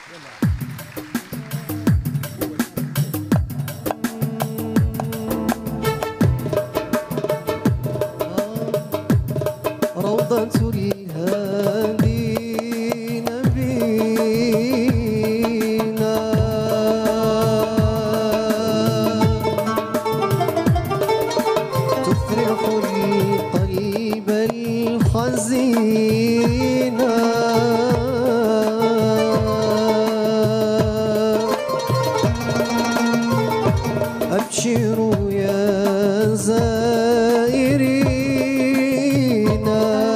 روضة الهادي نبينا تفرح القلب الحزين أبشروا يا زائرين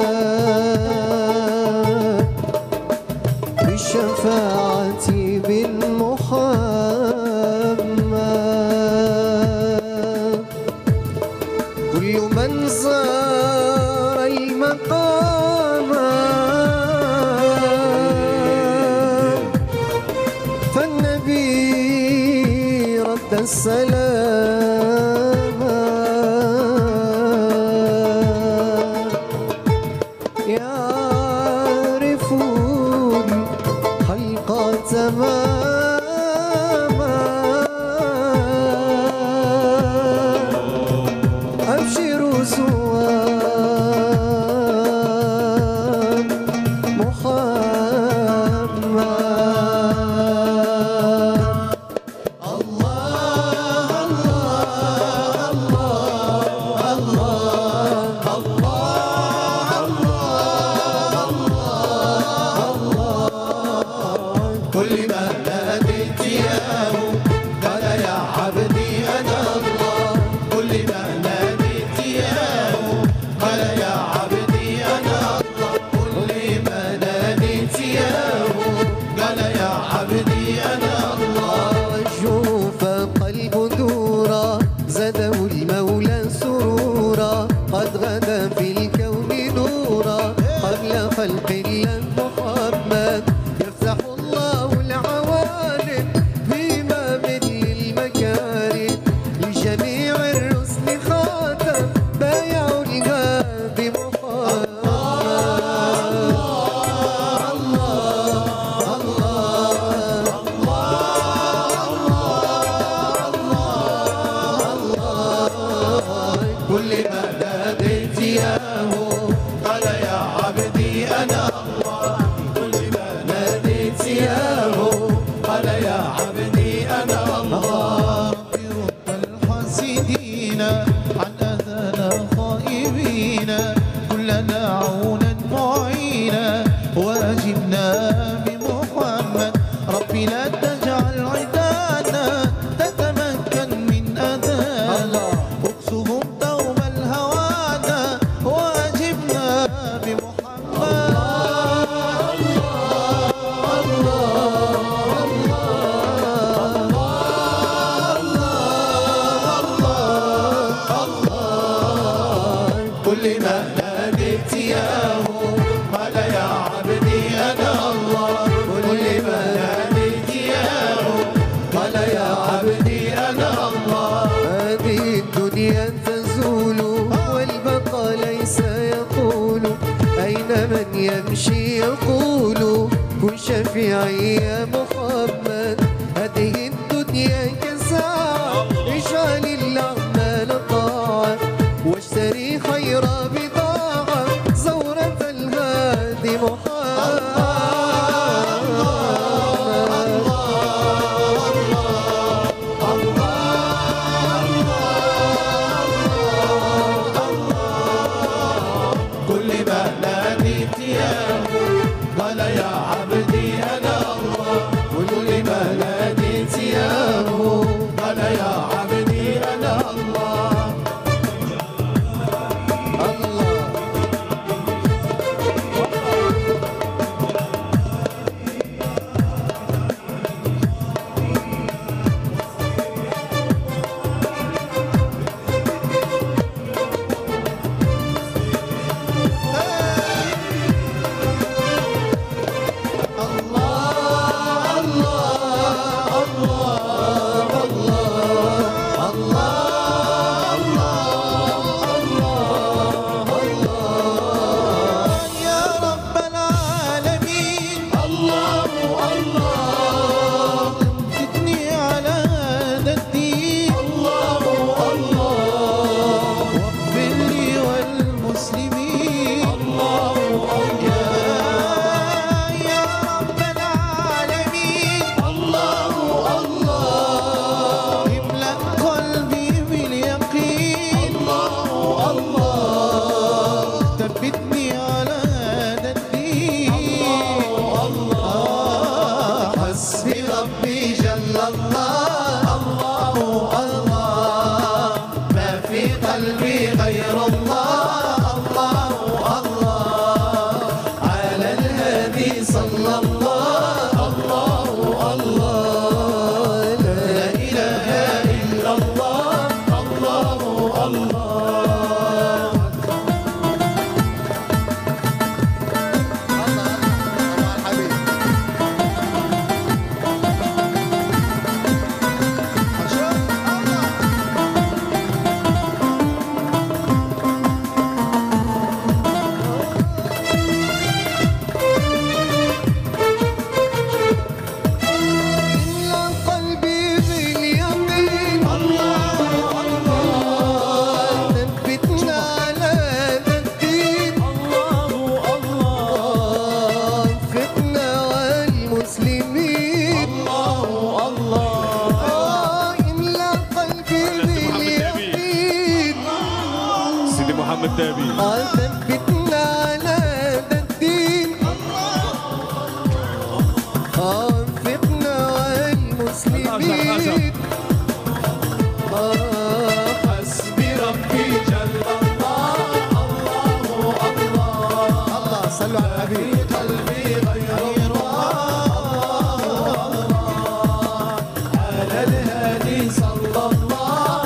بالشفاعة بن محمد كل من زار المقام فالنبي رد السلام يعرف الخلق تماما أبشروا سوى محمد الله الله الله الله كل ما ناديت ياه قال يا عبدي أنا الله كل ما ناديت ياه قال يا عبدي أنا الله كل ما ناديت ياه قال يا عبدي أنا الله وجهه قلب دورا زاده المولى سرورا قد غدا في الكون نورا قبل خلق الله محمد يفتح الله العوالم بإمام للمكارم لجميع الرسل خاتم بايع الهادي محمد كل ما ناديت ياه قال يا عبدي أنا الله كل ما ناديت ياه قال يا عبدي أنا الله رب الحاسدين عن أذانا خائبين كلنا عونا معينا وأجبنا بمحمد ربي لا تجعل عدانا تتمكن من أذانا اكسهم دوم الهوانا وأجبنا بمحمد كل ما ناديت ياه قال يا عبدي أنا الله كل ما ناديت ياه قال يا عبدي أنا الله هذه الدنيا تزول والبقاء ليس يقول أين من يمشي يقول كن شفيعي يا محمد هذه الدنيا كساعة اجعل الأعمال طاعة واشتري خير بضاعة زورة الهادي محمد كل ما ناديت ياه قال يا عبدي أنا الله كل ما ناديت ياه قال يا عبدي أنا الله الله محمد دابي ثبتنا على الدين انفقنا والمسلمين حسبي ربي جل الله الله الله صلوا على النبي قلبي غير الله على الهادي صلى الله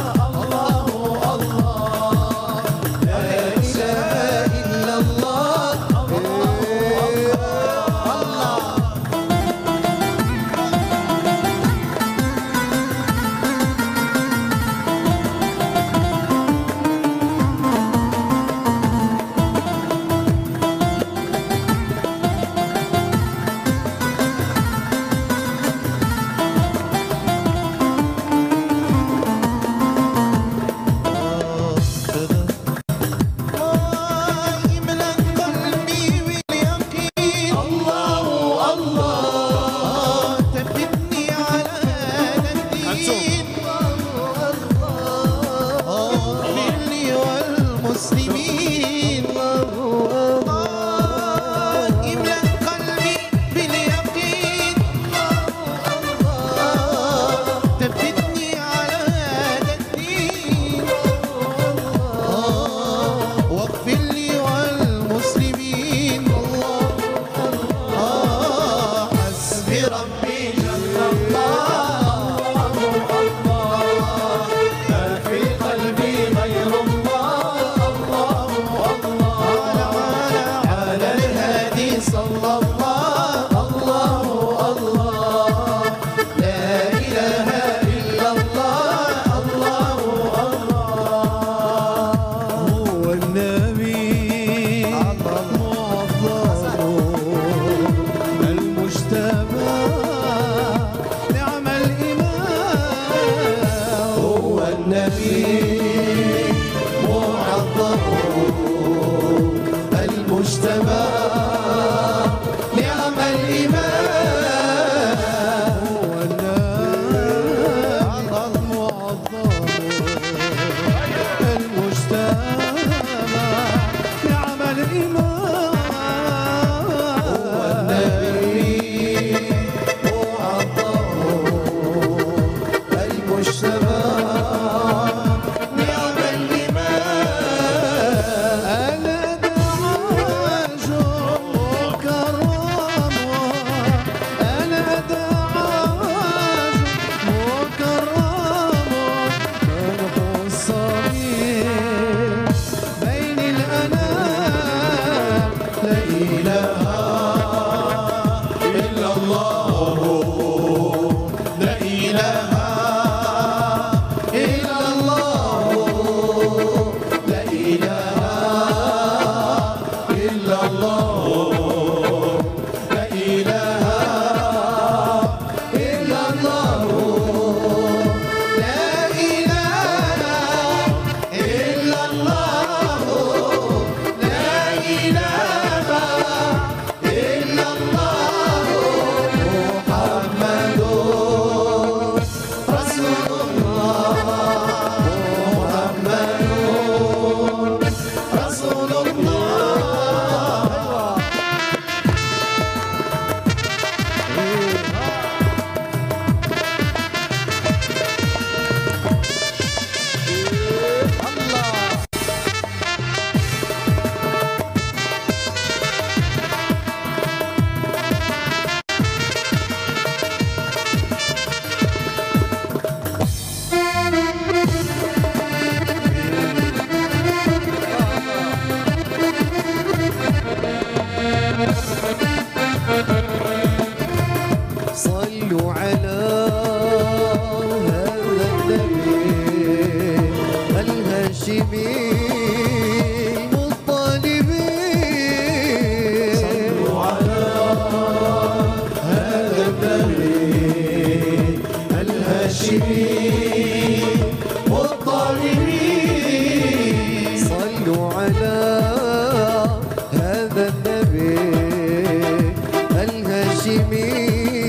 الهاشمي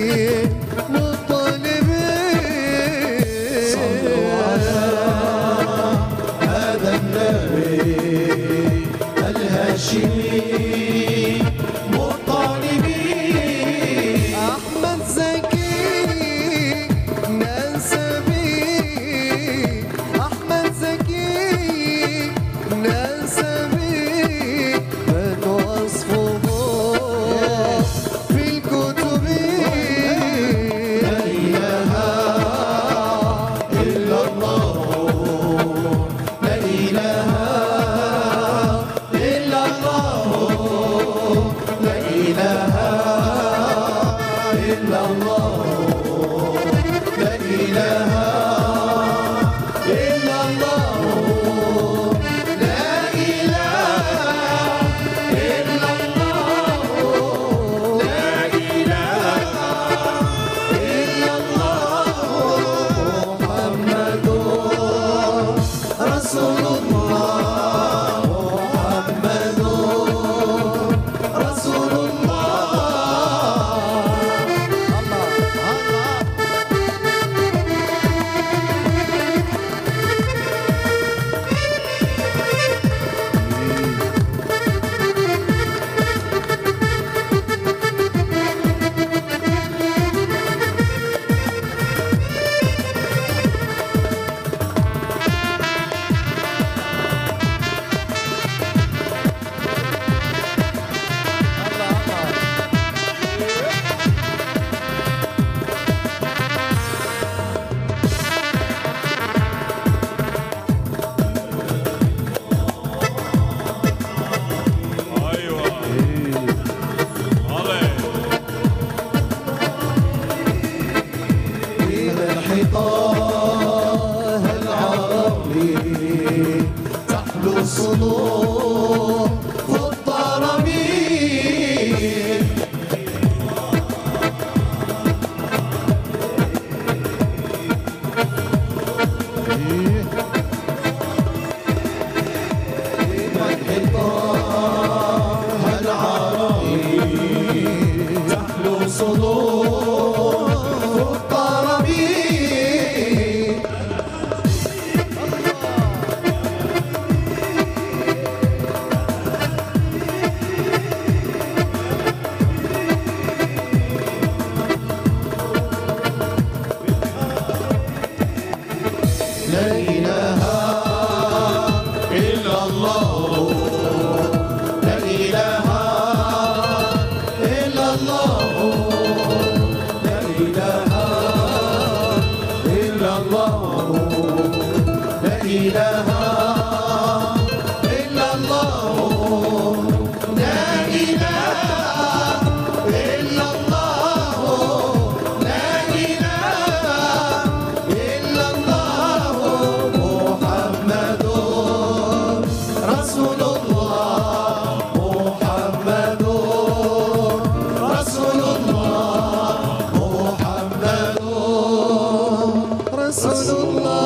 مطلبي صلوا على هذا النبي الهاشمي مطلبي أحمد زكي نسبي أحمد زكي نسبي من وصفه في الكتب لا إله إلا الله لا إله إلا الله لا إله إلا الله لا إله إلا الله لا إله إلا الله لا إله إلا الله محمد رسول الله محمد رسول الله ايوه علي من الحيطان العربي تحلو صدور الطربي تحلو صدور الطربي لا إله إلا الله لا إله إلا الله لا إله إلا الله لا إله إلا الله لا إله إلا الله لا إله إلا الله محمد رسول الله محمد رسول الله محمد رسول الله